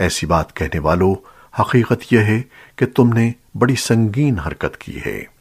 ऐसी बात कहने वालों, हकीकत यह है कि तुमने बड़ी संगीन हरकत की है।